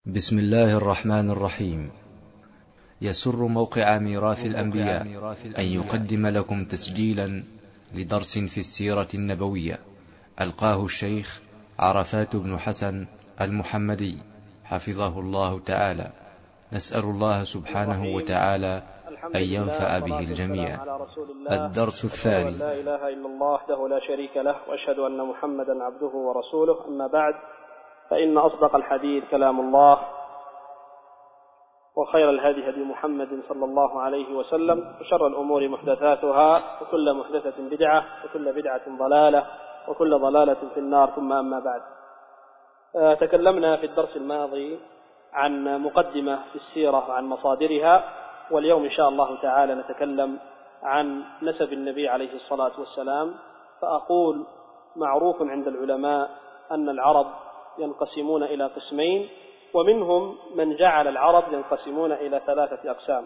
بسم الله الرحمن الرحيم. يسر موقع ميراث الأنبياء أن يقدم لكم تسجيلا لدرس في السيرة النبوية ألقاه الشيخ عرفات بن حسن المحمدي حفظه الله تعالى. نسأل الله سبحانه وتعالى أن ينفع به الجميع. الدرس الثاني. لا إله إلا الله وحده لا شريك له، وأشهد أن محمدا عبده ورسوله. أما بعد، فإن أصدق الحديث كلام الله، وخير الهدي هدي محمد صلى الله عليه وسلم، وشر الأمور محدثاتها، وكل محدثة بدعة، وكل بدعة ضلالة، وكل ضلالة في النار. ثم أما بعد، تكلمنا في الدرس الماضي عن مقدمة في السيرة وعن مصادرها، واليوم إن شاء الله تعالى نتكلم عن نسب النبي عليه الصلاة والسلام. فأقول: معروف عند العلماء أن العرب ينقسمون إلى قسمين، ومنهم من جعل العرب ينقسمون إلى 3 أقسام.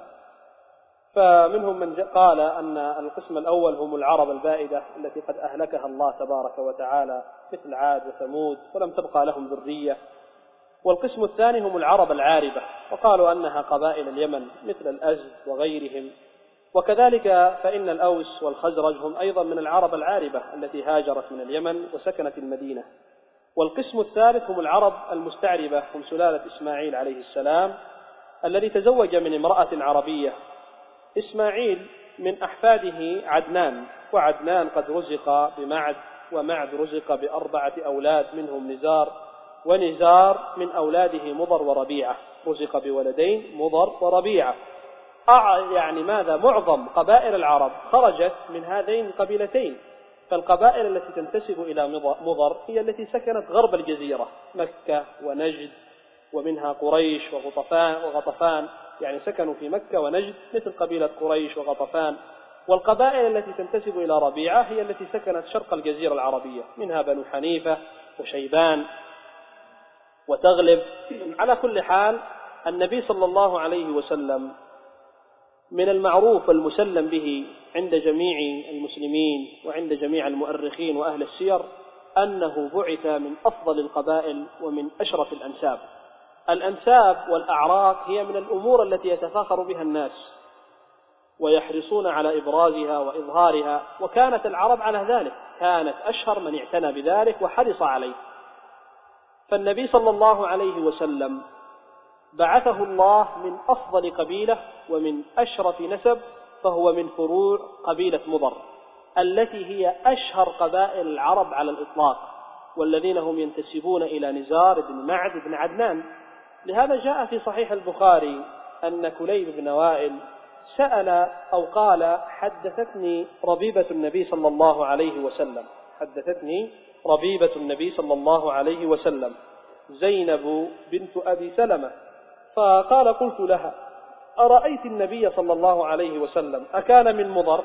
فمنهم من قال أن القسم الأول هم العرب البائدة التي قد أهلكها الله تبارك وتعالى، مثل عاد وثمود، ولم تبقى لهم ذرية. والقسم الثاني هم العرب العاربة، وقالوا أنها قبائل اليمن مثل الأزد وغيرهم. وكذلك فإن الأوس والخزرج هم أيضا من العرب العاربة التي هاجرت من اليمن وسكنت المدينة. والقسم الثالث هم العرب المستعربة، هم سلالة إسماعيل عليه السلام الذي تزوج من امرأة عربية. إسماعيل من أحفاده عدنان، وعدنان قد رزق بمعد، ومعد رزق ب4 أولاد منهم نزار، ونزار من أولاده مضر وربيعة، رزق بولدين مضر وربيعة. يعني ماذا؟ معظم قبائل العرب خرجت من هذين القبيلتين. فالقبائل التي تنتسب إلى مضر هي التي سكنت غرب الجزيرة، مكة ونجد، ومنها قريش وغطفان، يعني سكنوا في مكة ونجد مثل قبيلة قريش وغطفان. والقبائل التي تنتسب إلى ربيعة هي التي سكنت شرق الجزيرة العربية، منها بنو حنيفة وشيبان وتغلب. على كل حال، النبي صلى الله عليه وسلم من المعروف والمسلم به عند جميع المسلمين وعند جميع المؤرخين وأهل السير أنه بعث من أفضل القبائل ومن أشرف الأنساب. الأنساب والأعراق هي من الأمور التي يتفاخر بها الناس ويحرصون على إبرازها وإظهارها، وكانت العرب على ذلك، كانت أشهر من اعتنى بذلك وحرص عليه. فالنبي صلى الله عليه وسلم بعثه الله من أفضل قبيلة ومن أشرف نسب، فهو من فروع قبيلة مضر التي هي أشهر قبائل العرب على الإطلاق، والذين هم ينتسبون إلى نزار بن معد بن عدنان. لهذا جاء في صحيح البخاري أن كليب بن وائل سأل أو قال: حدثتني ربيبة النبي صلى الله عليه وسلم، حدثتني ربيبة النبي صلى الله عليه وسلم زينب بنت أبي سلمة. فقال: قلت لها: أرأيت النبي صلى الله عليه وسلم أكان من مضر؟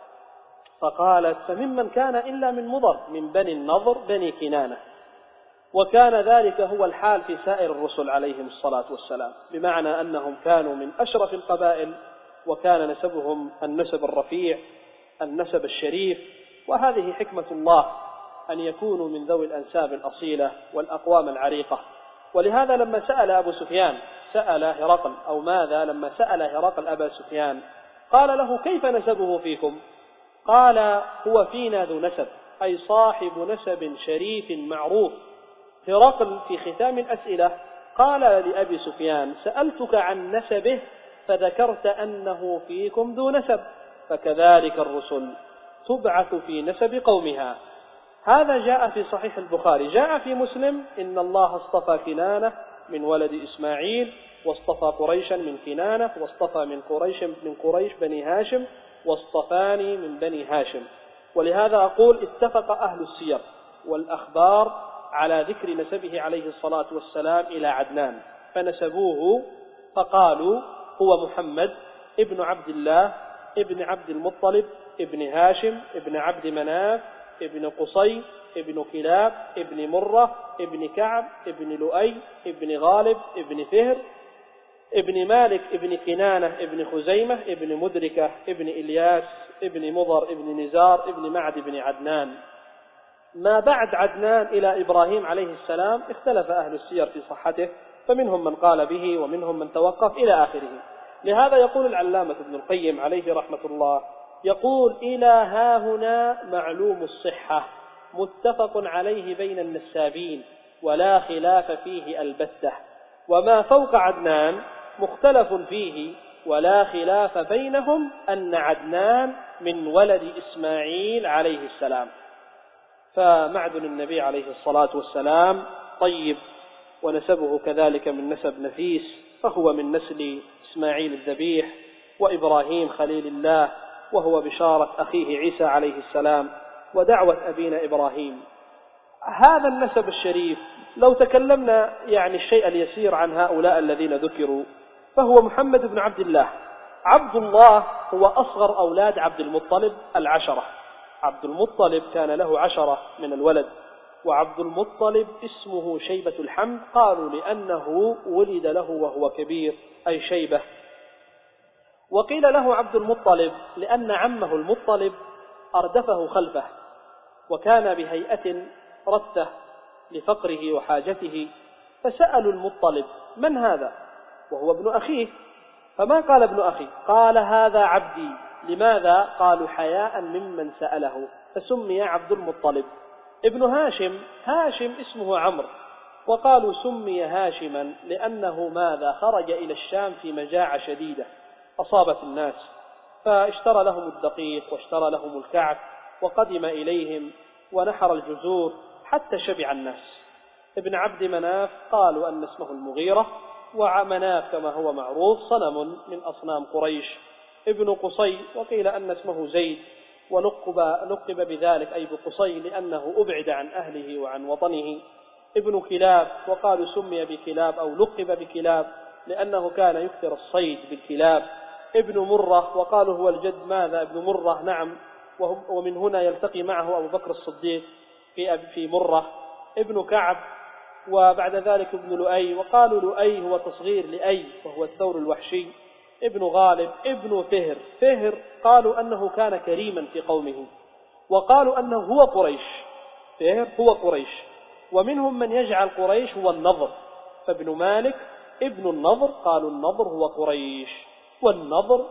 فقالت: فممن كان إلا من مضر، من بني النضر بني كنانة. وكان ذلك هو الحال في سائر الرسل عليهم الصلاة والسلام، بمعنى أنهم كانوا من أشرف القبائل، وكان نسبهم النسب الرفيع، النسب الشريف. وهذه حكمة الله أن يكونوا من ذوي الأنساب الأصيلة والأقوام العريقة. ولهذا لما سأل أبو سفيان سأل هرقل، أو ماذا لما سأل هرقل أبا سفيان قال له: كيف نسبه فيكم؟ قال: هو فينا ذو نسب، أي صاحب نسب شريف معروف. هرقل في ختام الأسئلة قال لأبي سفيان: سألتك عن نسبه فذكرت أنه فيكم ذو نسب، فكذلك الرسل تبعث في نسب قومها. هذا جاء في صحيح البخاري. جاء في مسلم: إن الله اصطفى كنانة من ولد إسماعيل، واصطفى قريشا من كنانة، واصطفى من قريش بني هاشم، واصطفاني من بني هاشم. ولهذا أقول: اتفق أهل السير والأخبار على ذكر نسبه عليه الصلاة والسلام إلى عدنان، فنسبوه فقالوا: هو محمد ابن عبد الله ابن عبد المطلب ابن هاشم ابن عبد مناف ابن قصي ابن كلاب ابن مرة ابن كعب ابن لؤي ابن غالب ابن فهر ابن مالك ابن كنانة ابن خزيمة ابن مدركة ابن إلياس ابن مضر ابن نزار ابن معد ابن عدنان. ما بعد عدنان إلى إبراهيم عليه السلام اختلف أهل السير في صحته، فمنهم من قال به ومنهم من توقف إلى آخره. لهذا يقول العلامة ابن القيم عليه رحمة الله، يقول: إلى هاهنا معلوم الصحة متفق عليه بين النسابين ولا خلاف فيه البتة، وما فوق عدنان مختلف فيه ولا خلاف بينهم أن عدنان من ولد إسماعيل عليه السلام. فمعدن النبي عليه الصلاة والسلام طيب، ونسبه كذلك من نسب نفيس، فهو من نسل إسماعيل الذبيح وإبراهيم خليل الله، وهو بشارة أخيه عيسى عليه السلام ودعوة أبينا إبراهيم. هذا النسب الشريف لو تكلمنا الشيء اليسير عن هؤلاء الذين ذكروا، فهو محمد بن عبد الله. عبد الله هو أصغر أولاد عبد المطلب 10. عبد المطلب كان له 10 من الولد، وعبد المطلب اسمه شيبة الحمد، قالوا لأنه ولد له وهو كبير أي شيبة. وقيل له عبد المطلب لأن عمه المطلب أردفه خلفه، وكان بهيئة رثة لفقره وحاجته، فسألوا المطلب: من هذا؟ وهو ابن أخيه، فما قال ابن أخي، قال: هذا عبدي. لماذا؟ قالوا: حياء ممن سأله، فسمي عبد المطلب. ابن هاشم، هاشم اسمه عمرو، وقالوا سمي هاشما لأنه ماذا؟ خرج إلى الشام في مجاعة شديدة أصابت الناس، فاشترى لهم الدقيق واشترى لهم الكعك وقدم إليهم ونحر الجزور حتى شبع الناس. ابن عبد مناف قالوا أن اسمه المغيرة، ومناف كما هو معروف صنم من أصنام قريش. ابن قصي، وقيل أن اسمه زيد، ولقب بذلك أي بقصي لأنه أبعد عن أهله وعن وطنه. ابن كلاب، وقالوا سمي بكلاب أو لقب بكلاب لأنه كان يكثر الصيد بالكلاب. ابن مرة، وقالوا هو الجد ماذا؟ ابن مرة، نعم، ومن هنا يلتقي معه أبو بكر الصديق في مرة. ابن كعب، وبعد ذلك ابن لؤي، وقالوا لؤي هو تصغير لأي وهو الثور الوحشي. ابن غالب، ابن فهر. فهر قالوا أنه كان كريما في قومه، وقالوا أنه هو قريش. فهر هو قريش، ومنهم من يجعل قريش هو النضر، فابن مالك ابن النضر، قالوا النضر هو قريش، والنضر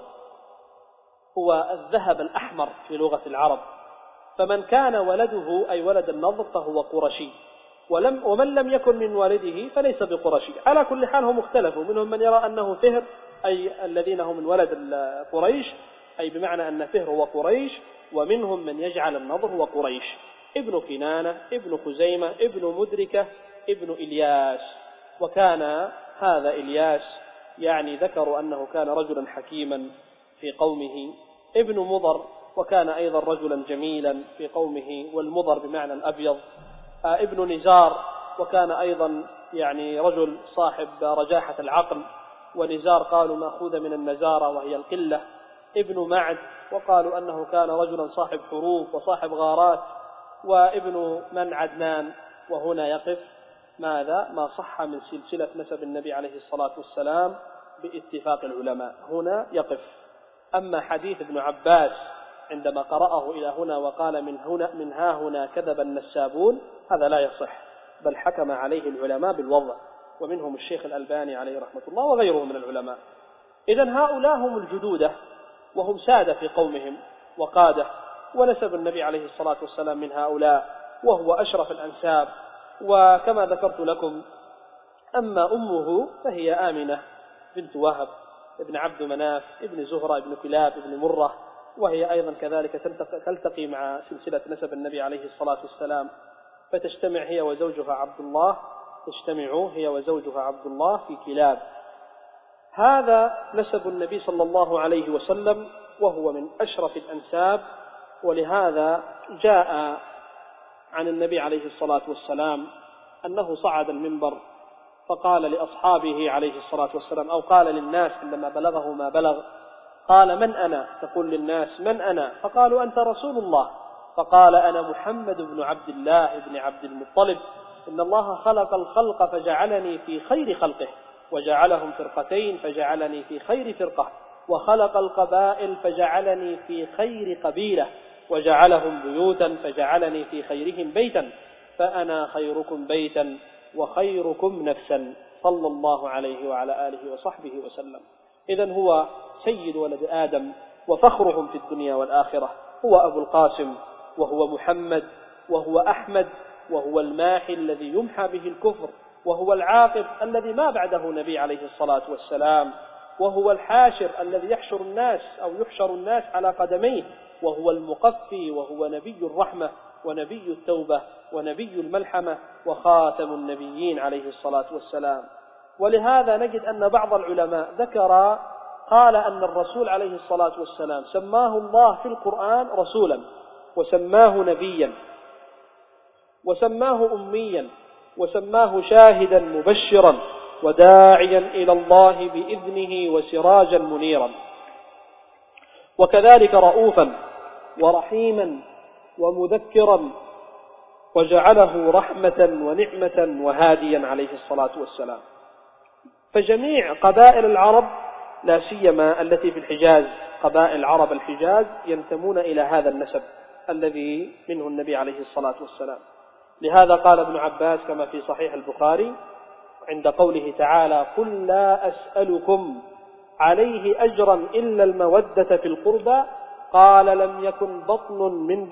هو الذهب الأحمر في لغة العرب، فمن كان ولده أي ولد النضر فهو قرشي، ومن لم يكن من والده فليس بقرشي. على كل حال هم اختلفوا، منهم من يرى أنه فهر أي الذين هم من ولد قريش، أي بمعنى أن فهر هو قريش، ومنهم من يجعل النضر هو قريش. ابن كنانة، ابن خزيمة، ابن مدركة، ابن إلياس. وكان هذا إلياس ذكروا أنه كان رجلا حكيما في قومه. ابن مضر، وكان أيضا رجلا جميلا في قومه، والمضر بمعنى الأبيض. ابن نزار، وكان أيضا رجل صاحب رجاحة العقل، ونزار قالوا مأخوذ من النزارة وهي القلة. ابن معد، وقالوا أنه كان رجلا صاحب حروف وصاحب غارات. وابن من عدنان، وهنا يقف ماذا؟ ما صح من سلسلة نسب النبي عليه الصلاة والسلام باتفاق العلماء، هنا يقف. أما حديث ابن عباس عندما قرأه إلى هنا وقال من ها هنا كذب النسابون، هذا لا يصح، بل حكم عليه العلماء بالوضع، ومنهم الشيخ الألباني عليه رحمة الله وغيره من العلماء. إذن هؤلاء هم الجدودة، وهم سادة في قومهم وقادة، ونسب النبي عليه الصلاة والسلام من هؤلاء، وهو أشرف الأنساب. وكما ذكرت لكم، أما أمه فهي آمنة بنت وهب ابن عبد مناف ابن زهرة ابن كلاب ابن مرة، وهي أيضا كذلك تلتقي مع سلسلة نسب النبي عليه الصلاة والسلام، فتجتمع هي وزوجها عبد الله، تجتمع هي وزوجها عبد الله في كلاب. هذا نسب النبي صلى الله عليه وسلم، وهو من أشرف الأنساب. ولهذا جاء عن النبي عليه الصلاة والسلام أنه صعد المنبر فقال لأصحابه عليه الصلاة والسلام، أو قال للناس عندما بلغه ما بلغ، قال: من أنا؟ تقول للناس: من أنا؟ فقالوا: أنت رسول الله. فقال: أنا محمد بن عبد الله بن عبد المطلب، إن الله خلق الخلق فجعلني في خير خلقه، وجعلهم فرقتين فجعلني في خير فرقة، وخلق القبائل فجعلني في خير قبيلة، وجعلهم بيوتا فجعلني في خيرهم بيتا، فأنا خيركم بيتا وخيركم نفسا. صلى الله عليه وعلى آله وصحبه وسلم. إذن هو سيد ولد آدم وفخرهم في الدنيا والآخرة، هو أبو القاسم وهو محمد وهو أحمد وهو الماحي الذي يمحى به الكفر، وهو العاقب الذي ما بعده نبي عليه الصلاة والسلام، وهو الحاشر الذي يحشر الناس أو يحشر الناس على قدميه، وهو المقفي، وهو نبي الرحمة ونبي التوبة ونبي الملحمة وخاتم النبيين عليه الصلاة والسلام. ولهذا نجد أن بعض العلماء قال أن الرسول عليه الصلاة والسلام سماه الله في القرآن رسولا، وسماه نبيا، وسماه أميا، وسماه شاهدا مبشرا وداعيا إلى الله بإذنه وسراجا منيرا، وكذلك رؤوفا ورحيما ومذكرا، وجعله رحمة ونعمة وهاديا عليه الصلاة والسلام. فجميع قبائل العرب لا سيما التي في الحجاز، قبائل عرب الحجاز ينتمون إلى هذا النسب الذي منه النبي عليه الصلاة والسلام. لهذا قال ابن عباس كما في صحيح البخاري عند قوله تعالى: قل لا أسألكم عليه أجرا إلا المودة في القربى، قال لم يكن بطن من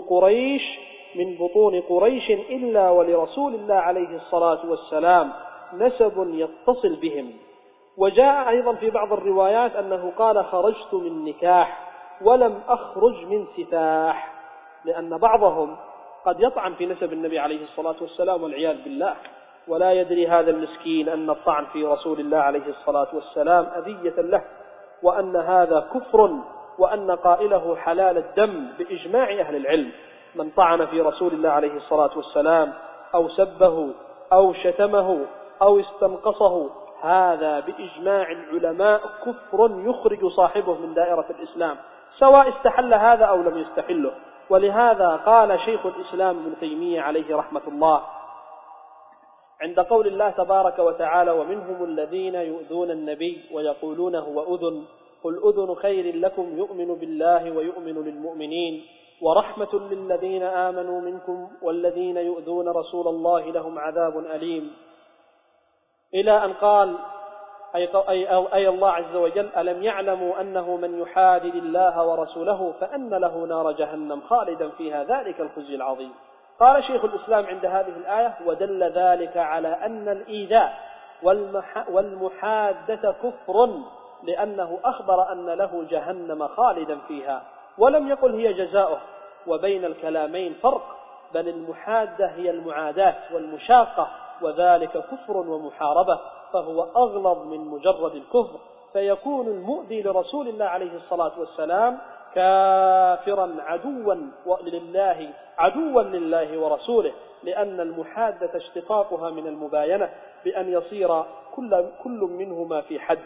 بطون قريش إلا ولرسول الله عليه الصلاة والسلام نسب يتصل بهم. وجاء أيضا في بعض الروايات أنه قال: خرجت من نكاح ولم أخرج من سفاح، لأن بعضهم قد يطعن في نسب النبي عليه الصلاة والسلام والعياذ بالله، ولا يدري هذا المسكين أن الطعن في رسول الله عليه الصلاة والسلام أذية له، وأن هذا كفر، وأن قائله حلال الدم بإجماع أهل العلم. من طعن في رسول الله عليه الصلاة والسلام أو سبه أو شتمه أو استنقصه، هذا بإجماع العلماء كفر يخرج صاحبه من دائرة الإسلام، سواء استحل هذا أو لم يستحله. ولهذا قال شيخ الإسلام ابن تيمية عليه رحمة الله عند قول الله تبارك وتعالى: ومنهم الذين يؤذون النبي ويقولون هو أذن، قل أذن خير لكم يؤمن بالله ويؤمن للمؤمنين ورحمة للذين آمنوا منكم والذين يؤذون رسول الله لهم عذاب أليم، إلى أن قال أي الله عز وجل: ألم يعلموا أنه من يحادد الله ورسوله فأن له نار جهنم خالدا فيها ذلك الخزي العظيم. قال شيخ الإسلام عند هذه الآية: ودل ذلك على أن الإيذاء والمحادة كفر، لأنه أخبر أن له جهنم خالدا فيها، ولم يقل هي جزاؤه. وبين الكلامين فرق، بل المحادة هي المعاداة والمشاقة، وذلك كفر ومحاربة، فهو أغلظ من مجرد الكفر، فيكون المؤذي لرسول الله عليه الصلاة والسلام كافرا عدوا لله ورسوله، لأن المحادة اشتقاقها من المباينة بأن يصير كل منهما في حد.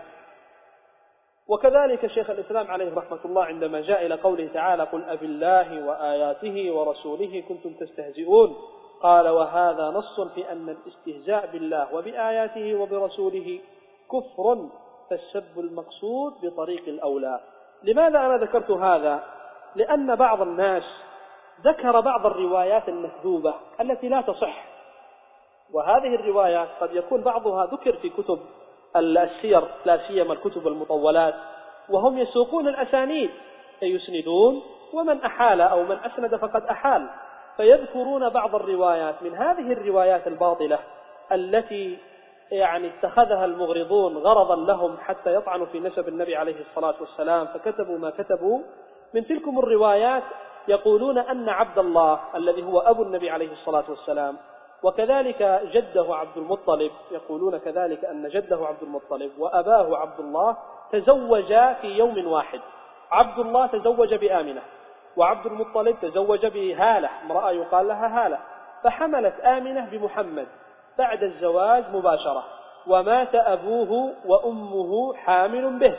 وكذلك شيخ الإسلام عليه رحمة الله عندما جاء إلى قوله تعالى: قل أبالله وآياته ورسوله كنتم تستهزئون، قال: وهذا نص في أن الاستهزاء بالله وبآياته وبرسوله كفر، فالسب المقصود بطريق الأولى. لماذا أنا ذكرت هذا؟ لأن بعض الناس ذكر بعض الروايات المكذوبة التي لا تصح، وهذه الروايات قد يكون بعضها ذكر في كتب السير، لا سيما الكتب المطولات، وهم يسوقون الأسانيد يسندون، ومن أحال أو من أسند فقد أحال، فيذكرون بعض الروايات من هذه الروايات الباطلة التي اتخذها المغرضون غرضا لهم حتى يطعنوا في نسب النبي عليه الصلاة والسلام، فكتبوا ما كتبوا. من تلكم الروايات يقولون أن عبد الله الذي هو أبو النبي عليه الصلاة والسلام، وكذلك جده عبد المطلب، يقولون كذلك أن جده عبد المطلب وأباه عبد الله تزوجا في يوم واحد. عبد الله تزوج بآمنة، وعبد المطلب تزوج بهالة، امرأة يقال لها هالة، فحملت آمنة بمحمد بعد الزواج مباشرة، ومات أبوه وأمه حامل به.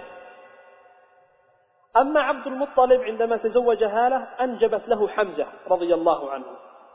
أما عبد المطلب عندما تزوج هالة أنجبت له حمزة رضي الله عنه،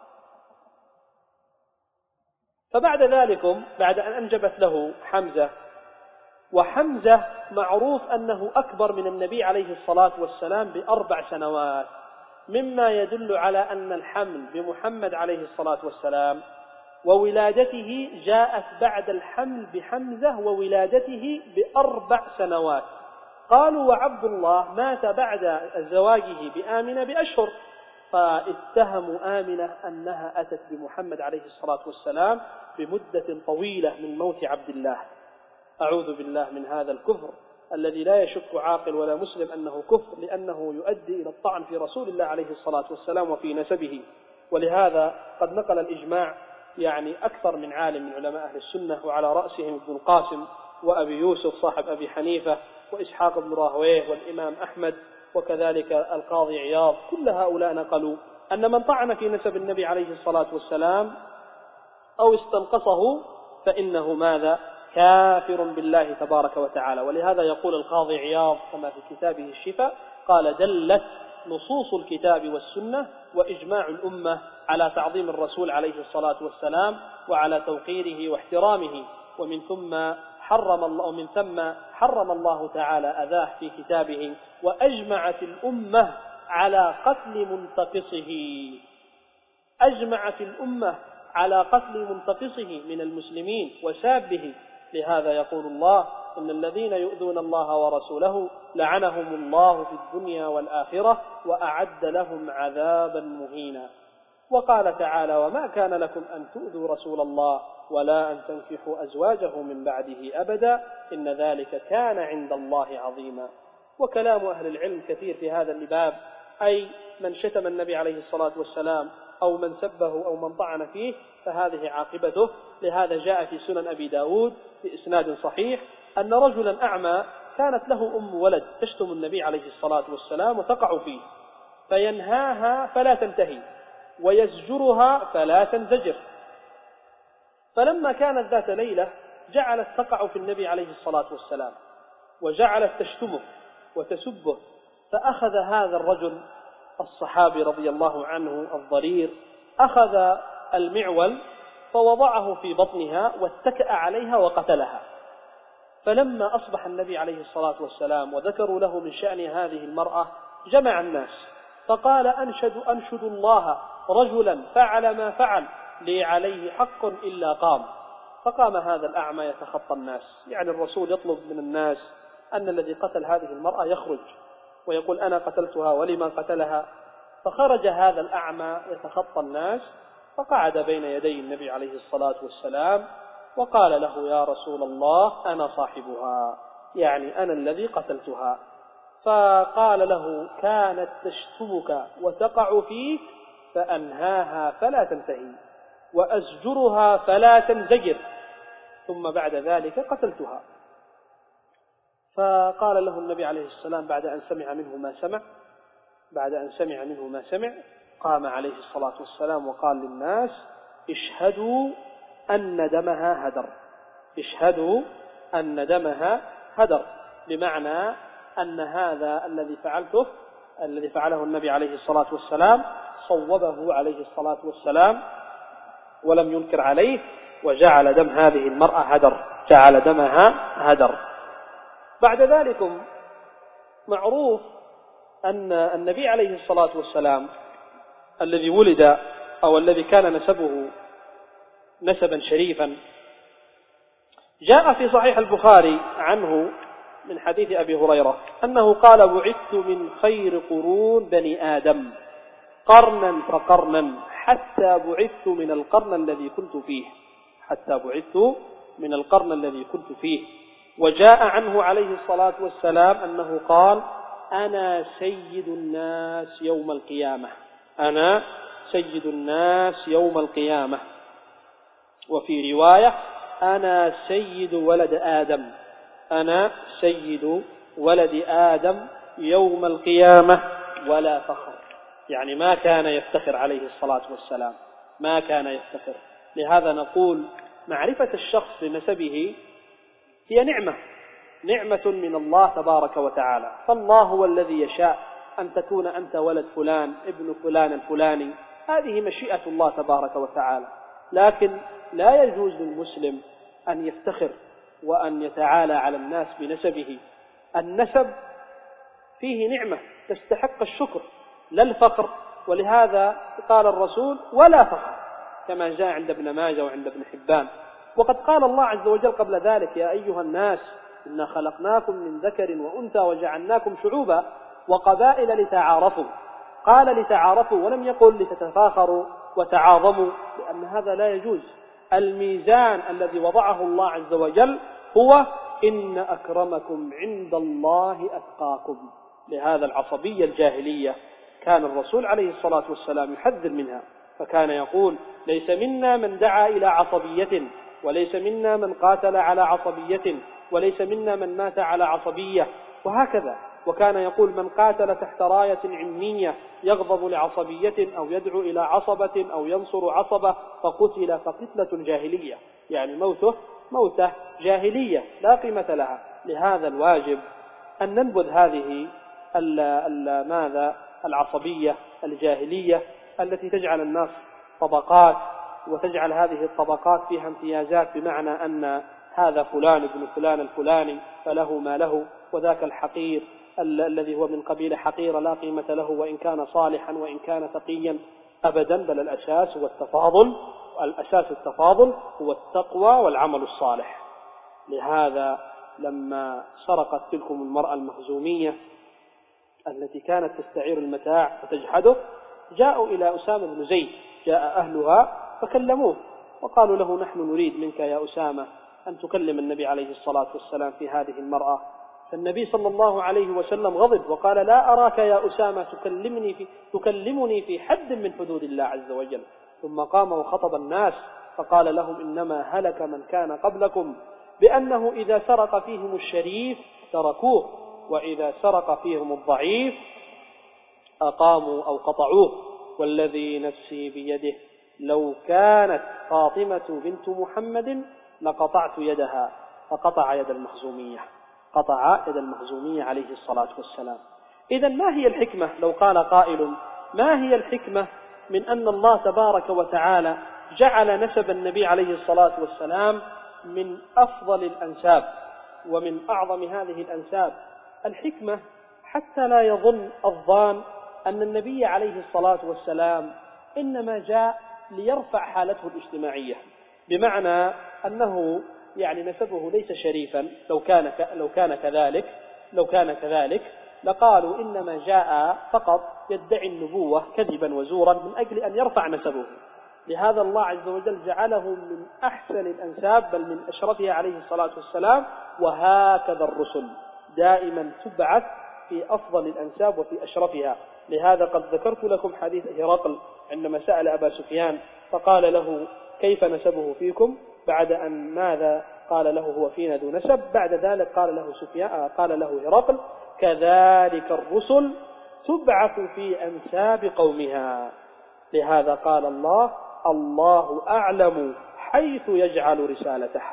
فبعد ذلك بعد أن أنجبت له حمزة، وحمزة معروف أنه أكبر من النبي عليه الصلاة والسلام ب4 سنوات، مما يدل على أن الحمل بمحمد عليه الصلاة والسلام وولادته جاءت بعد الحمل بحمزة وولادته ب4 سنوات. قالوا وعبد الله مات بعد زواجه بآمنة بأشهر، فاتهموا آمنة أنها أتت بمحمد عليه الصلاة والسلام بمدة طويلة من موت عبد الله. أعوذ بالله من هذا الكفر الذي لا يشك عاقل ولا مسلم أنه كفر، لأنه يؤدي إلى الطعن في رسول الله عليه الصلاة والسلام وفي نسبه. ولهذا قد نقل الإجماع أكثر من عالم من علماء أهل السنة، وعلى رأسهم ابن القاسم وأبي يوسف صاحب أبي حنيفة وإسحاق بن راهويه والإمام أحمد وكذلك القاضي عياض. كل هؤلاء نقلوا أن من طعن في نسب النبي عليه الصلاة والسلام أو استنقصه فإنه ماذا؟ كافر بالله تبارك وتعالى. ولهذا يقول القاضي عياض كما في كتابه الشفاء قال: دلت نصوص الكتاب والسنة وإجماع الأمة على تعظيم الرسول عليه الصلاة والسلام وعلى توقيره واحترامه، ومن ثم حرم الله تعالى أذاه في كتابه، وأجمعت الأمة على قتل منتقصه. أجمعت الأمة على قتل منتقصه من المسلمين وسابه. لهذا يقول الله: إن الذين يؤذون الله ورسوله لعنهم الله في الدنيا والآخرة وأعد لهم عذابا مهينا. وقال تعالى: وما كان لكم أن تؤذوا رسول الله ولا أن تنكحوا أزواجه من بعده أبدا إن ذلك كان عند الله عظيما. وكلام أهل العلم كثير في هذا الباب، أي من شتم النبي عليه الصلاة والسلام أو من سبه أو من طعن فيه فهذه عاقبته. لهذا جاء في سنن أبي داود بإسناد صحيح أن رجلا أعمى كانت له أم ولد تشتم النبي عليه الصلاة والسلام وتقع فيه، فينهاها فلا تنتهي ويزجرها فلا تنزجر. فلما كانت ذات ليلة جعلت تقع في النبي عليه الصلاة والسلام وجعلت تشتمه وتسبه، فأخذ هذا الرجل الصحابي رضي الله عنه الضرير أخذ المعول فوضعه في بطنها واتكأ عليها وقتلها. فلما أصبح النبي عليه الصلاة والسلام وذكروا له من شأن هذه المرأة جمع الناس فقال: أنشد الله رجلا فعل ما فعل لي عليه حق إلا قام. فقام هذا الأعمى يتخطى الناس، الرسول يطلب من الناس أن الذي قتل هذه المرأة يخرج ويقول: أنا قتلتها ولمن قتلها. فخرج هذا الأعمى يتخطى الناس فقعد بين يدي النبي عليه الصلاة والسلام وقال له: يا رسول الله أنا صاحبها، أنا الذي قتلتها. فقال له: كانت تشتمك وتقع فيك فأنهاها فلا تنتهي وأزجرها فلا تنزجر، ثم بعد ذلك قتلتها. فقال له النبي عليه السلام بعد أن سمع منه ما سمع قام عليه الصلاة والسلام وقال للناس: اشهدوا أن دمها هدر. اشهدوا أن دمها هدر، بمعنى أن هذا الذي فعله النبي عليه الصلاة والسلام صوبه عليه الصلاة والسلام ولم ينكر عليه، وجعل دم هذه المرأة هدر، جعل دمها هدر. بعد ذلك معروف أن النبي عليه الصلاة والسلام الذي ولد أو الذي كان نسبه نسبا شريفا جاء في صحيح البخاري عنه من حديث أبي هريرة أنه قال: بعثت من خير قرون بني آدم قرنا فقرنا حتى بعثت من القرن الذي كنت فيه. وجاء عنه عليه الصلاة والسلام أنه قال: أنا سيد الناس يوم القيامة، أنا سيد الناس يوم القيامة. وفي رواية: أنا سيد ولد آدم، أنا سيد ولد آدم يوم القيامة ولا فخر. ما كان يفتخر عليه الصلاة والسلام، ما كان يفتخر. لهذا نقول معرفة الشخص بنسبه هي نعمة من الله تبارك وتعالى. فالله هو الذي يشاء أن تكون أنت ولد فلان ابن فلان الفلاني، هذه مشيئة الله تبارك وتعالى. لكن لا يجوز للمسلم أن يفتخر وأن يتعالى على الناس بنسبه. النسب فيه نعمة تستحق الشكر لا الفقر. ولهذا قال الرسول: ولا فخر، كما جاء عند ابن ماجه وعند ابن حبان. وقد قال الله عز وجل قبل ذلك: يا أيها الناس إنا خلقناكم من ذكر وأنثى وجعلناكم شعوبا وقبائل لتعارفوا. قال لتعارفوا ولم يقل لتتفاخروا وتعاظموا، لأن هذا لا يجوز. الميزان الذي وضعه الله عز وجل هو إن أكرمكم عند الله أتقاكم. لهذا العصبية الجاهلية كان الرسول عليه الصلاة والسلام يحذر منها، فكان يقول: ليس منا من دعا إلى عصبية، وليس منا من قاتل على عصبية، وليس منا من مات على عصبية، وهكذا. وكان يقول: من قاتل تحت راية علمية يغضب لعصبية أو يدعو إلى عصبة أو ينصر عصبة فقتل فقتلة جاهلية، يعني موتة جاهلية لا قيمة لها. لهذا الواجب أن ننبذ هذه العصبية الجاهلية التي تجعل الناس طبقات، وتجعل هذه الطبقات فيها امتيازات، بمعنى أن هذا فلان ابن فلان الفلاني فله ما له، وذاك الحقير الذي هو من قبيلة حقيرة لا قيمة له وإن كان صالحا وإن كان تقيا. أبدا، بل الأساس هو التفاضل، التفاضل هو التقوى والعمل الصالح. لهذا لما سرقت تلكم المرأة المخزومية التي كانت تستعير المتاع وتجحده، جاءوا إلى أسامة بن زيد، جاء أهلها فكلموه وقالوا له: نحن نريد منك يا أسامة أن تكلم النبي عليه الصلاة والسلام في هذه المرأة. فالنبي صلى الله عليه وسلم غضب وقال: لا أراك يا أسامة تكلمني في حد من حدود الله عز وجل. ثم قام وخطب الناس فقال لهم: إنما هلك من كان قبلكم بأنه إذا سرق فيهم الشريف تركوه، وإذا سرق فيهم الضعيف أقاموا أو قطعوه، والذي نفسي بيده لو كانت فاطمة بنت محمد لقطعت يدها، فقطع يد المخزومية، قطع يد المخزومية عليه الصلاة والسلام. إذن ما هي الحكمة؟ لو قال قائل: ما هي الحكمة من أن الله تبارك وتعالى جعل نسب النبي عليه الصلاة والسلام من أفضل الأنساب ومن أعظم هذه الأنساب؟ الحكمة حتى لا يظن الظان أن النبي عليه الصلاة والسلام إنما جاء ليرفع حالته الاجتماعية، بمعنى أنه يعني نسبه ليس شريفا. لو كان كذلك لقالوا إنما جاء فقط يدعي النبوة كذبا وزورا من أجل أن يرفع نسبه. لهذا الله عز وجل جعله من أحسن الأنساب، بل من أشرفها عليه الصلاة والسلام. وهكذا الرسل دائما تبعث في أفضل الأنساب وفي أشرفها. لهذا قد ذكرت لكم حديث هرقل عندما سأل أبا سفيان فقال له: كيف نسبه فيكم؟ بعد أن ماذا قال له: هو فينا ذو نسب. بعد ذلك قال له هرقل: كذلك الرسل تبعث في أنساب قومها. لهذا قال الله أعلم حيث يجعل رسالته.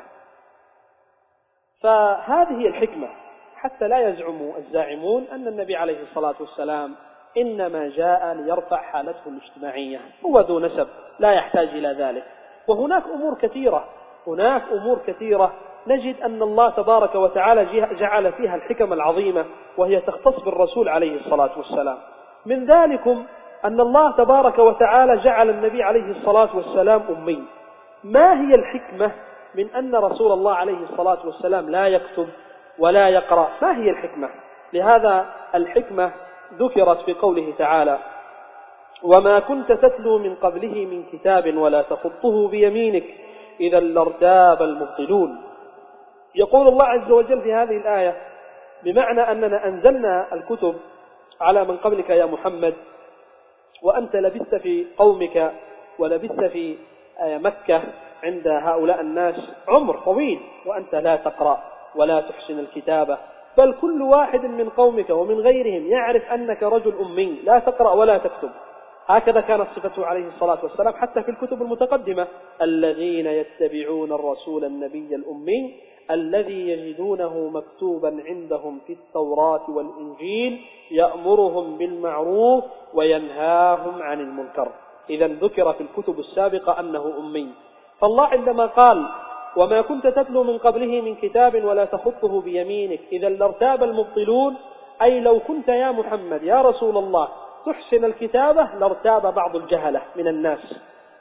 فهذه الحكمة، حتى لا يزعم الزاعمون أن النبي عليه الصلاة والسلام إنما جاء ليرفع حالته الاجتماعية، هو ذو نسب لا يحتاج إلى ذلك. وهناك أمور كثيرة نجد أن الله تبارك وتعالى جعل فيها الحكم العظيمة، وهي تختص بالرسول عليه الصلاة والسلام. من ذلكم أن الله تبارك وتعالى جعل النبي عليه الصلاة والسلام أمي. ما هي الحكمة من أن رسول الله عليه الصلاة والسلام لا يكتب ولا يقرأ؟ ما هي الحكمة؟ لهذا الحكمة ذكرت في قوله تعالى: وما كنت تتلو من قبله من كتاب ولا تخطه بيمينك إذا لارتاب المبطلون. يقول الله عز وجل في هذه الآية بمعنى أننا أنزلنا الكتب على من قبلك يا محمد، وأنت لبثت في قومك ولبثت في مكة عند هؤلاء الناس عمر طويل، وأنت لا تقرأ ولا تحسن الكتابة، بل كل واحد من قومك ومن غيرهم يعرف أنك رجل أمي لا تقرأ ولا تكتب. هكذا كانت صفته عليه الصلاة والسلام حتى في الكتب المتقدمة: الذين يتبعون الرسول النبي الأمي الذي يجدونه مكتوبا عندهم في التوراة والإنجيل يأمرهم بالمعروف وينهاهم عن المنكر. إذا ذكر في الكتب السابقة أنه أمي. فالله عندما قال: وما كنت تتلو من قبله من كتاب ولا تخطه بيمينك إذا لارتاب المبطلون، أي لو كنت يا محمد يا رسول الله تحسن الكتابة لارتاب بعض الجهلة من الناس،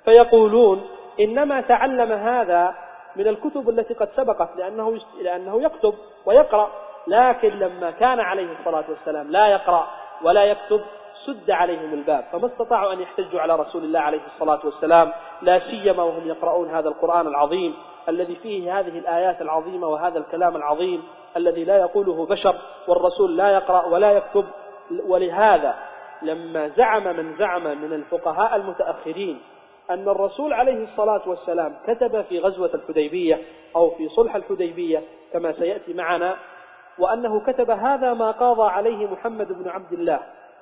فيقولون إنما تعلم هذا من الكتب التي قد سبقت لأنه يكتب ويقرأ، لكن لما كان عليه الصلاة والسلام لا يقرأ ولا يكتب سد عليهم الباب، فما استطاعوا أن يحتجوا على رسول الله عليه الصلاة والسلام، لا سيما وهم يقرؤون هذا القرآن العظيم الذي فيه هذه الآيات العظيمة وهذا الكلام العظيم الذي لا يقوله بشر، والرسول لا يقرأ ولا يكتب. ولهذا لما زعم من زعم من الفقهاء المتأخرين أن الرسول عليه الصلاة والسلام كتب في غزوة الحديبية أو في صلح الحديبية كما سيأتي معنا، وأنه كتب هذا ما قاضى عليه محمد بن عبد الله،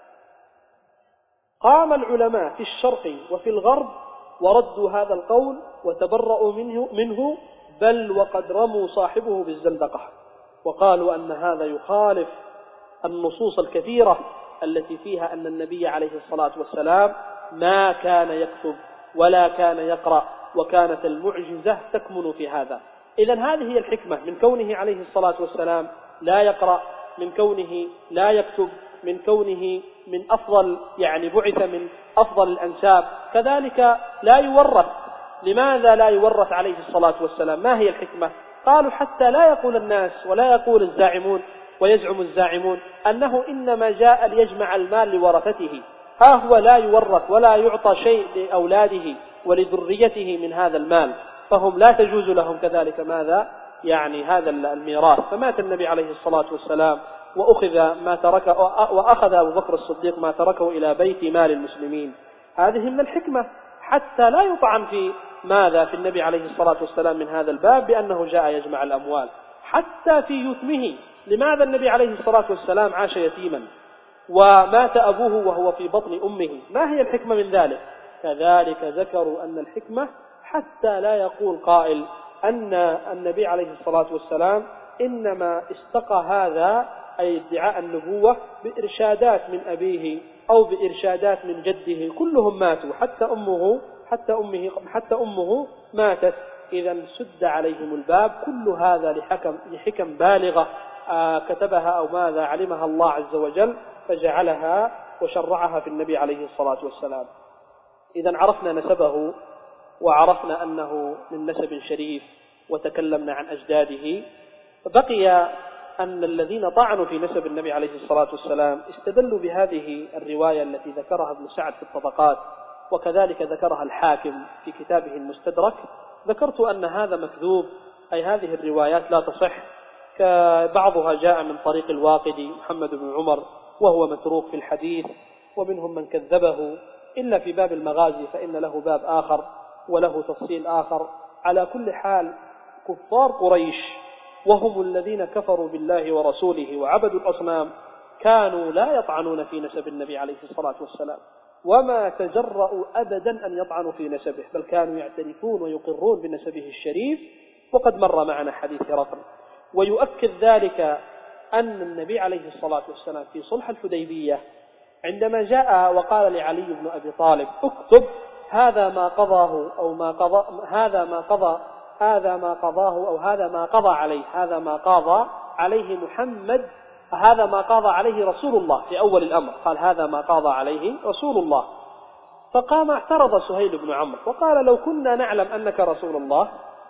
قام العلماء في الشرق وفي الغرب وردوا هذا القول وتبرؤوا منه، بل وقد رموا صاحبه بالزندقة، وقالوا أن هذا يخالف النصوص الكثيرة التي فيها أن النبي عليه الصلاة والسلام ما كان يكتب ولا كان يقرأ، وكانت المعجزة تكمن في هذا. إذن هذه هي الحكمة من كونه عليه الصلاة والسلام لا يقرأ، من كونه لا يكتب، من كونه من أفضل بعث من أفضل الأنساب، كذلك لا يورث. لماذا لا يورث عليه الصلاة والسلام؟ ما هي الحكمة؟ قالوا حتى لا يقول الناس ولا يقول الزاعمون ويزعم الزاعمون أنه إنما جاء ليجمع المال لورثته، هو لا يورث ولا يعطى شيء لأولاده ولذريته من هذا المال، فهم لا تجوز لهم كذلك ماذا هذا الميراث. فمات النبي عليه الصلاة والسلام وأخذ أبو بكر الصديق ما تركه إلى بيت مال المسلمين. هذه من الحكمة حتى لا يطعن في في النبي عليه الصلاة والسلام من هذا الباب بأنه جاء يجمع الأموال. حتى في يتمه، لماذا النبي عليه الصلاة والسلام عاش يتيما ومات أبوه وهو في بطن أمه؟ ما هي الحكمة من ذلك؟ كذلك ذكروا أن الحكمة حتى لا يقول قائل أن النبي عليه الصلاة والسلام إنما استقى هذا أي ادعاء النبوة بإرشادات من أبيه أو بإرشادات من جده، كلهم ماتوا حتى أمه ماتت. إذا سد عليهم الباب. كل هذا لحكم بالغة كتبها أو ماذا علمها الله عز وجل فجعلها وشرعها في النبي عليه الصلاة والسلام. إذا عرفنا نسبه وعرفنا أنه من نسب شريف وتكلمنا عن أجداده. بقي أن الذين طعنوا في نسب النبي عليه الصلاة والسلام استدلوا بهذه الرواية التي ذكرها ابن سعد في الطبقات، وكذلك ذكرها الحاكم في كتابه المستدرك. ذكرت أن هذا مكذوب، أي هذه الروايات لا تصح. بعضها جاء من طريق الواقدي محمد بن عمر وهو متروك في الحديث، ومنهم من كذبه، إلا في باب المغازي فإن له باب آخر وله تفصيل آخر. على كل حال كفار قريش وهم الذين كفروا بالله ورسوله وعبدوا الأصنام كانوا لا يطعنون في نسب النبي عليه الصلاة والسلام، وما تجرؤوا أبدا أن يطعنوا في نسبه، بل كانوا يعترفون ويقرون بنسبه الشريف، وقد مر معنا حديث هرقل. ويؤكد ذلك أن النبي عليه الصلاة والسلام في صلح الحديبية عندما جاء وقال لعلي بن أبي طالب اكتب هذا ما قضاه أو ما قضى، هذا ما قضى، هذا ما قضاه أو هذا ما قضى عليه، هذا ما قضى عليه محمد، هذا ما قضى عليه رسول الله. في أول الأمر قال هذا ما قضى عليه رسول الله. فقام اعترض سهيل بن عمرو وقال لو كنا نعلم أنك رسول الله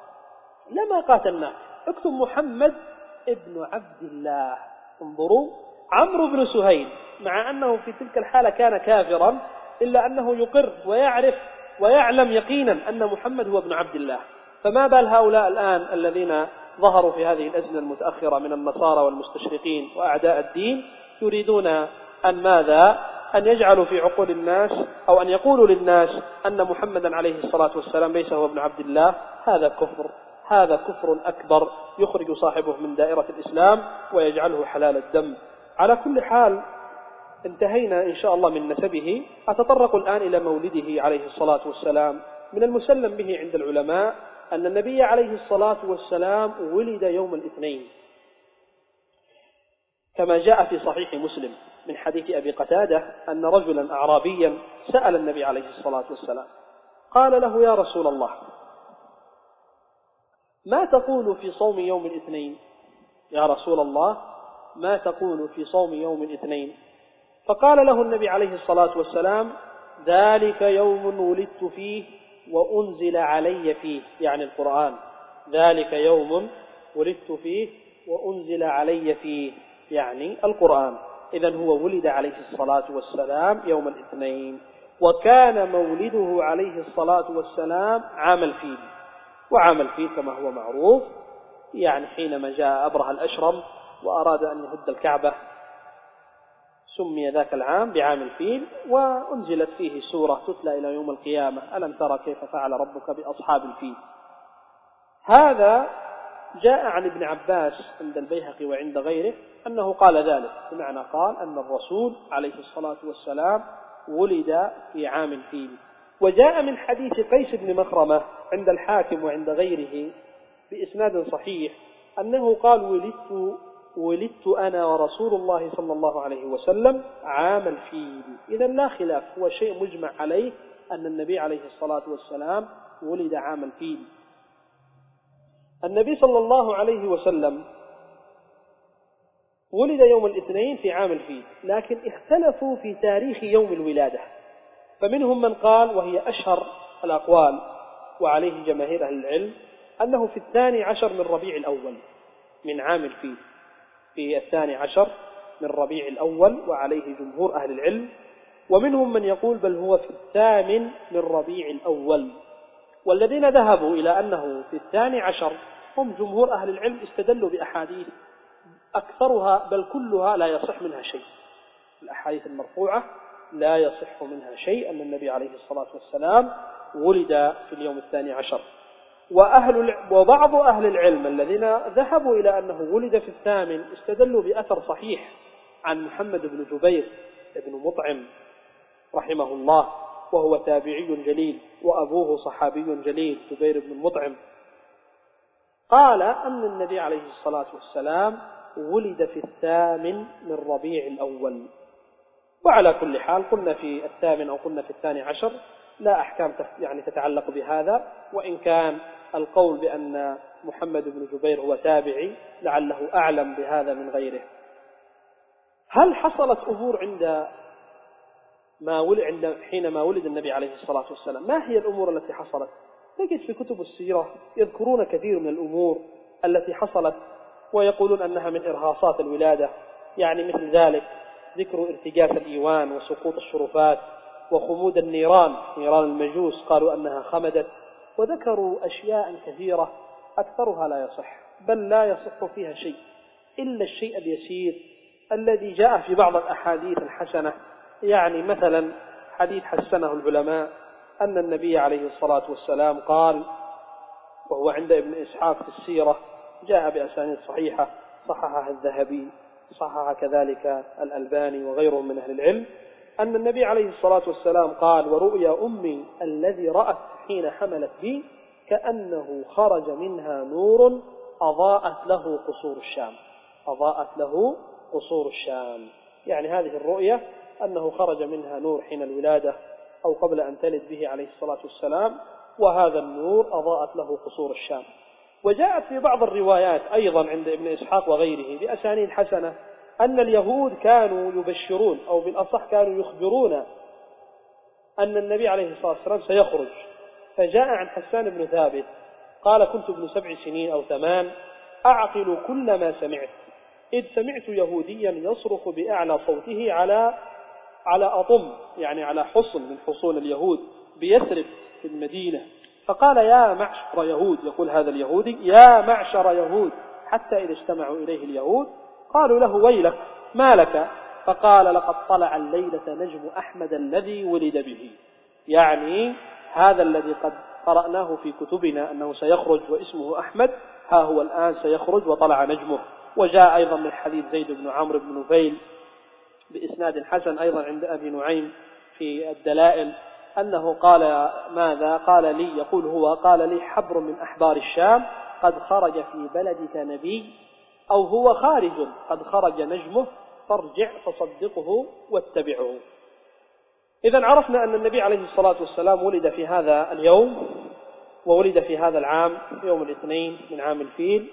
لما قاتلنا، اكتب محمد ابن عبد الله. انظروا، عمرو بن سهيل مع أنه في تلك الحالة كان كافرا إلا أنه يقر ويعرف ويعلم يقينا أن محمد هو ابن عبد الله. فما بال هؤلاء الآن الذين ظهروا في هذه الأزمنة المتأخرة من النصارى والمستشرقين وأعداء الدين، يريدون أن ماذا؟ أن يجعلوا في عقول الناس أو أن يقولوا للناس أن محمدا عليه الصلاة والسلام ليس هو ابن عبد الله. هذا كفر، هذا كفر أكبر يخرج صاحبه من دائرة الإسلام ويجعله حلال الدم. على كل حال انتهينا إن شاء الله من نسبه. أتطرق الآن إلى مولده عليه الصلاة والسلام. من المسلم به عند العلماء أن النبي عليه الصلاة والسلام ولد يوم الاثنين، كما جاء في صحيح مسلم من حديث أبي قتادة أن رجلا أعرابيا سأل النبي عليه الصلاة والسلام قال له يا رسول الله ما تقول في صوم يوم الاثنين؟ يا رسول الله ما تقول في صوم يوم الاثنين؟ فقال له النبي عليه الصلاة والسلام ذلك يوم ولدت فيه وأنزل علي فيه، يعني القرآن. ذلك يوم ولدت فيه وأنزل علي فيه، يعني القرآن. إذن هو ولد عليه الصلاة والسلام يوم الاثنين، وكان مولده عليه الصلاة والسلام عام الفيل. وعام الفيل كما هو معروف يعني حينما جاء أبرهة الأشرم وأراد أن يهد الكعبة سمي ذاك العام بعام الفيل، وأنزلت فيه سورة تتلى إلى يوم القيامة: ألم ترى كيف فعل ربك بأصحاب الفيل. هذا جاء عن ابن عباس عند البيهقي وعند غيره أنه قال ذلك، بمعنى قال أن الرسول عليه الصلاة والسلام ولد في عام الفيل. وجاء من حديث قيس بن مخرمة عند الحاكم وعند غيره بإسناد صحيح أنه قال: ولدت أنا ورسول الله صلى الله عليه وسلم عام الفيل. إذن لا خلاف، هو شيء مجمع عليه أن النبي عليه الصلاة والسلام ولد عام الفيل. النبي صلى الله عليه وسلم ولد يوم الاثنين في عام الفيل، لكن اختلفوا في تاريخ يوم الولادة. فمنهم من قال، وهي أشهر الأقوال وعليه جماهير أهل العلم، أنه في 12 من ربيع الأول من عام الفيل، في 12 من ربيع الأول، وعليه جمهور أهل العلم. ومنهم من يقول بل هو في 8 من ربيع الأول. والذين ذهبوا إلى أنه في 12 هم جمهور أهل العلم، استدلوا بأحاديث أكثرها بل كلها لا يصح منها شيء. الأحاديث المرفوعة لا يصح منها شيء أن النبي عليه الصلاة والسلام ولد في اليوم 12. وبعض أهل العلم الذين ذهبوا إلى أنه ولد في 8 استدلوا بأثر صحيح عن محمد بن جبير بن مطعم رحمه الله، وهو تابعي جليل وأبوه صحابي جليل جبير بن مطعم، قال أن النبي عليه الصلاة والسلام ولد في 8 من ربيع الأول. وعلى كل حال قلنا في 8 أو قلنا في 12 لا أحكام يعني تتعلق بهذا، وإن كان القول بأن محمد بن جبير هو تابعي لعله أعلم بهذا من غيره. هل حصلت أمور حينما ولد النبي عليه الصلاة والسلام؟ ما هي الأمور التي حصلت؟ تجد في كتب السيرة يذكرون كثير من الأمور التي حصلت ويقولون أنها من إرهاصات الولادة، يعني مثل ذلك ذكر ارتجاف الإيوان وسقوط الشرفات وخمود النيران، نيران المجوس قالوا أنها خمدت، وذكروا أشياء كثيرة أكثرها لا يصح، بل لا يصح فيها شيء إلا الشيء اليسير الذي جاء في بعض الأحاديث الحسنة. يعني مثلا حديث حسنه العلماء أن النبي عليه الصلاة والسلام قال، وهو عند ابن إسحاق في السيرة، جاء بأسانيد صحيحة صححها الذهبي، صححها كذلك الألباني وغيرهم من أهل العلم، أن النبي عليه الصلاة والسلام قال: ورؤيا أمي الذي رأت حين حملت بي كأنه خرج منها نور أضاءت له قصور الشام. أضاءت له قصور الشام، يعني هذه الرؤيا أنه خرج منها نور حين الولادة أو قبل أن تلد به عليه الصلاة والسلام، وهذا النور أضاءت له قصور الشام. وجاءت في بعض الروايات أيضا عند ابن إسحاق وغيره بأسانيد حسنة أن اليهود كانوا يبشرون، أو بالأصح كانوا يخبرون أن النبي عليه الصلاة والسلام سيخرج. فجاء عن حسان بن ثابت قال: كنت ابن 7 سنين أو 8 أعقل كل ما سمعت، إذ سمعت يهوديا يصرخ بأعلى صوته على أطم، يعني على حصن من حصون اليهود بيثرب في المدينة، فقال: يا معشر يهود، يقول هذا اليهودي: يا معشر يهود، حتى إذا اجتمعوا إليه اليهود قالوا له: ويلك ما لك؟ فقال: لقد طلع الليلة نجم أحمد الذي ولد به، يعني هذا الذي قد قرأناه في كتبنا أنه سيخرج واسمه أحمد، ها هو الآن سيخرج وطلع نجمه. وجاء أيضا من حديث زيد بن عمرو بن نفيل بإسناد حسن أيضا عند أبي نعيم في الدلائل أنه قال: ماذا قال لي؟ يقول هو: قال لي حبر من أحبار الشام قد خرج في بلدك نبي، أو هو خارج قد خرج نجمه، فارجع فصدقه واتبعه. إذن عرفنا أن النبي عليه الصلاة والسلام ولد في هذا اليوم، وولد في هذا العام يوم الاثنين من عام الفيل.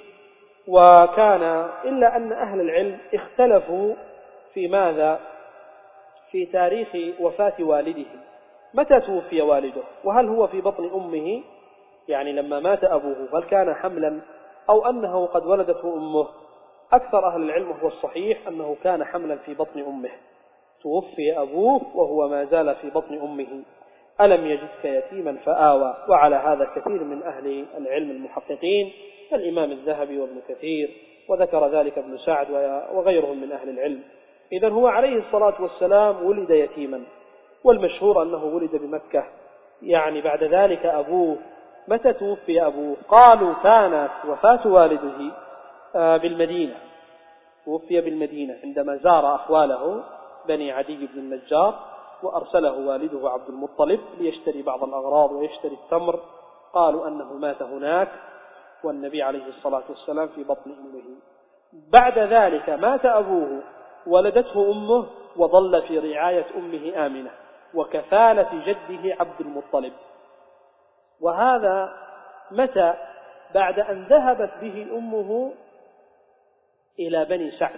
وكان إلا أن أهل العلم اختلفوا في ماذا؟ في تاريخ وفاة والده. متى توفي والده؟ وهل هو في بطن أمه؟ يعني لما مات أبوه هل كان حملا أو أنه قد ولدته أمه؟ أكثر أهل العلم هو الصحيح أنه كان حملا في بطن أمه، توفي أبوه وهو ما زال في بطن أمه. ألم يجدك يتيما فآوى. وعلى هذا كثير من أهل العلم المحققين، الإمام الذهبي وابن كثير، وذكر ذلك ابن سعد وغيرهم من أهل العلم. إذن هو عليه الصلاة والسلام ولد يتيما، والمشهور أنه ولد بمكة. يعني بعد ذلك أبوه، متى توفي أبوه؟ قالوا كانت وفاة والده بالمدينة، توفي بالمدينة عندما زار أخواله بني عدي بن النجار، وأرسله والده عبد المطلب ليشتري بعض الأغراض ويشتري التمر. قالوا أنه مات هناك والنبي عليه الصلاة والسلام في بطن أمه. بعد ذلك مات أبوه، ولدته أمه، وظل في رعاية أمه آمنة وكفالة جده عبد المطلب. وهذا متى؟ بعد أن ذهبت به أمه إلى بني سعد.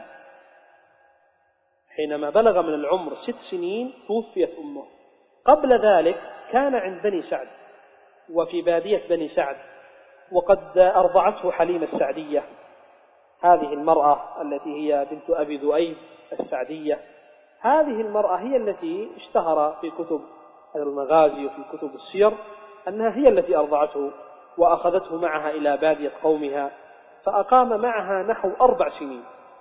حينما بلغ من العمر 6 سنين توفيت أمه. قبل ذلك كان عند بني سعد وفي بادية بني سعد، وقد أرضعته حليمة السعدية، هذه المرأة التي هي بنت أبي ذؤيب السعدية. هذه المرأة هي التي اشتهر في كتب المغازي وفي كتب السير أنها هي التي أرضعته، وأخذته معها إلى بادية قومها، فأقام معها نحو 4 سنين،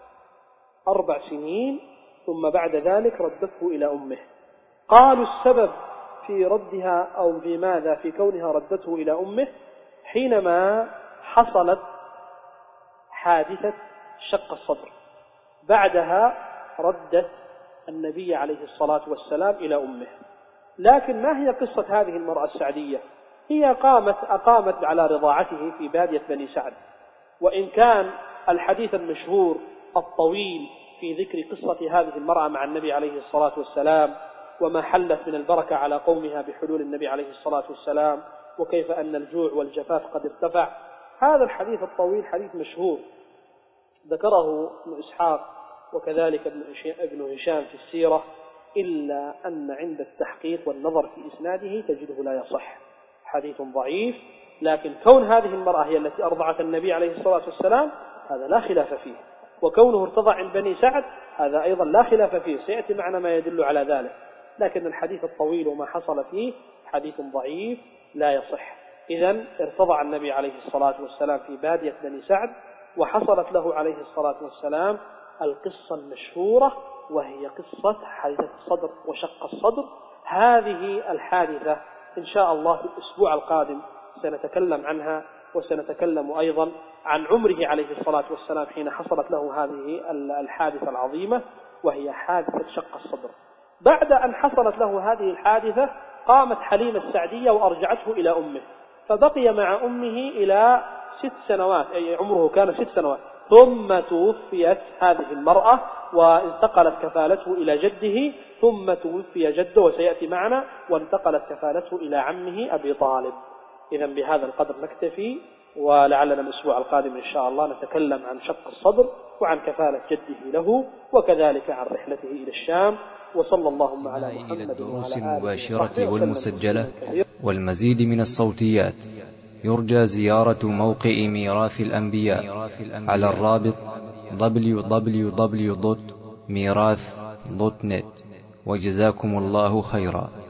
4 سنين، ثم بعد ذلك ردته إلى أمه. قالوا السبب في ردها أو في ماذا في كونها ردته إلى أمه، حينما حصلت حادثة شق الصدر، بعدها ردت النبي عليه الصلاة والسلام إلى أمه. لكن ما هي قصة هذه المرأة السعدية؟ هي أقامت على رضاعته في بادية بني سعد، وإن كان الحديث المشهور الطويل في ذكر قصة هذه المرأة مع النبي عليه الصلاة والسلام، وما حلت من البركة على قومها بحلول النبي عليه الصلاة والسلام، وكيف أن الجوع والجفاف قد ارتفع، هذا الحديث الطويل حديث مشهور ذكره ابن إسحاق وكذلك ابن هشام في السيرة، إلا أن عند التحقيق والنظر في إسناده تجده لا يصح، حديث ضعيف. لكن كون هذه المرأة هي التي أرضعت النبي عليه الصلاة والسلام هذا لا خلاف فيه، وكونه ارتضع عند بني سعد هذا أيضا لا خلاف فيه، سيأتي معنا ما يدل على ذلك. لكن الحديث الطويل وما حصل فيه حديث ضعيف لا يصح. إذن ارتضع النبي عليه الصلاة والسلام في بادية بني سعد، وحصلت له عليه الصلاة والسلام القصة المشهورة، وهي قصة حادثة الصدر وشق الصدر. هذه الحادثة إن شاء الله في الأسبوع القادم سنتكلم عنها، وسنتكلم أيضا عن عمره عليه الصلاة والسلام حين حصلت له هذه الحادثة العظيمة، وهي حادثة شق الصدر. بعد أن حصلت له هذه الحادثة قامت حليمة السعدية وأرجعته إلى أمه، فبقي مع أمه إلى 6 سنوات، أي عمره كان 6 سنوات، ثم توفيت هذه المرأة وانتقلت كفالته إلى جده، ثم توفي جده وسيأتي معنا، وانتقلت كفالته إلى عمه أبي طالب. إذن بهذا القدر نكتفي، ولعلنا الأسبوع القادم إن شاء الله نتكلم عن شق الصدر وعن كفالة جده له، وكذلك عن رحلته إلى الشام. وصلى اللهم على محمد إلى الدروس وعلى آله المباشرة والمسجلة والمزيد من الصوتيات، يرجى زيارة موقع ميراث الأنبياء على الرابط www.mirath.net. وجزاكم الله خيرا.